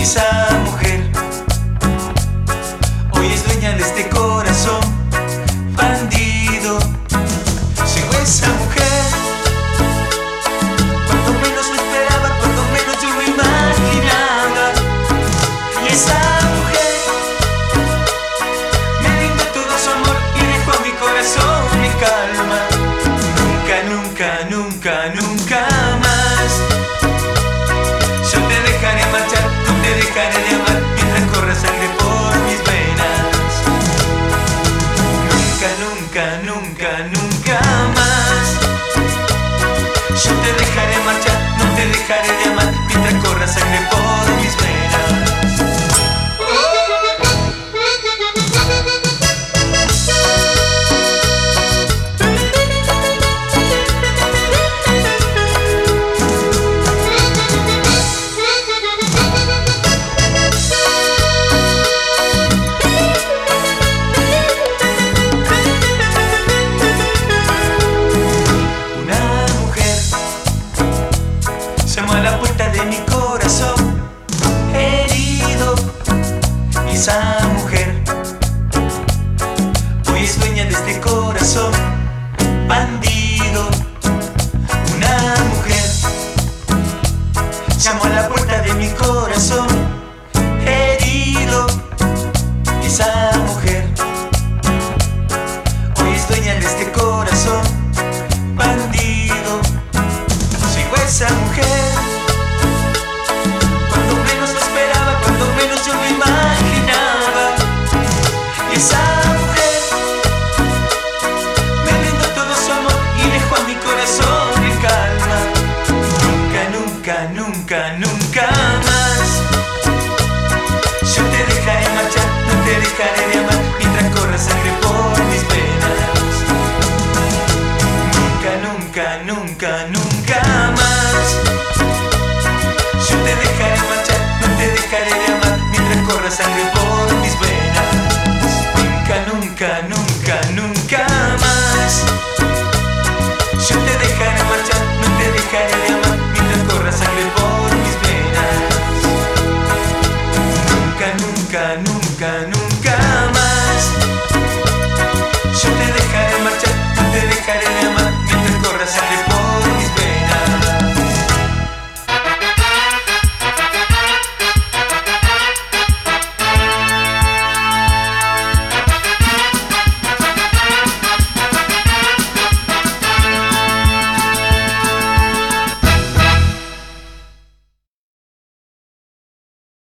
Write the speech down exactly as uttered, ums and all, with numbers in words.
Esa mujer hoy es dueña de este corazón bandido. Llegó esa mujer cuando menos lo esperaba, cuando menos yo lo imaginaba. Y esa mujer me brindó todo su amor y dejó a mi corazón en calma. Nunca, nunca, nunca, nunca más yo te dejaré marchar, no te dejaré de amar mientras corra sangre por mis venas. Nunca, nunca, nunca, nunca más yo te dejaré marchar, no te dejaré de amar mientras corra sangre por mis venas. Llamó a la puerta de mi corazón herido. Y esa mujer hoy es dueña de este corazón bandido. Una mujer llamó a la puerta de mi corazón herido. Y esa mujer hoy es dueña de este corazón bandido. Llegó esa mujer cuando menos lo esperaba, cuando menos yo lo imaginaba. Y esa mujer me brindó todo su amor y dejó a mi corazón en calma. Nunca, nunca, nunca, nunca más yo te dejaré marchar, no te dejaré de amar mientras corra sangre por mis venas. Nunca, nunca, nunca, nunca más yo te dejaré marchar, no te dejaré de amar mientras corra sangre por mis venas. Nunca, nunca, nunca, nunca más yo te dejaré marchar, no te dejaré de amar mientras corra sangre por mis venas. Nunca, nunca, nunca, nunca.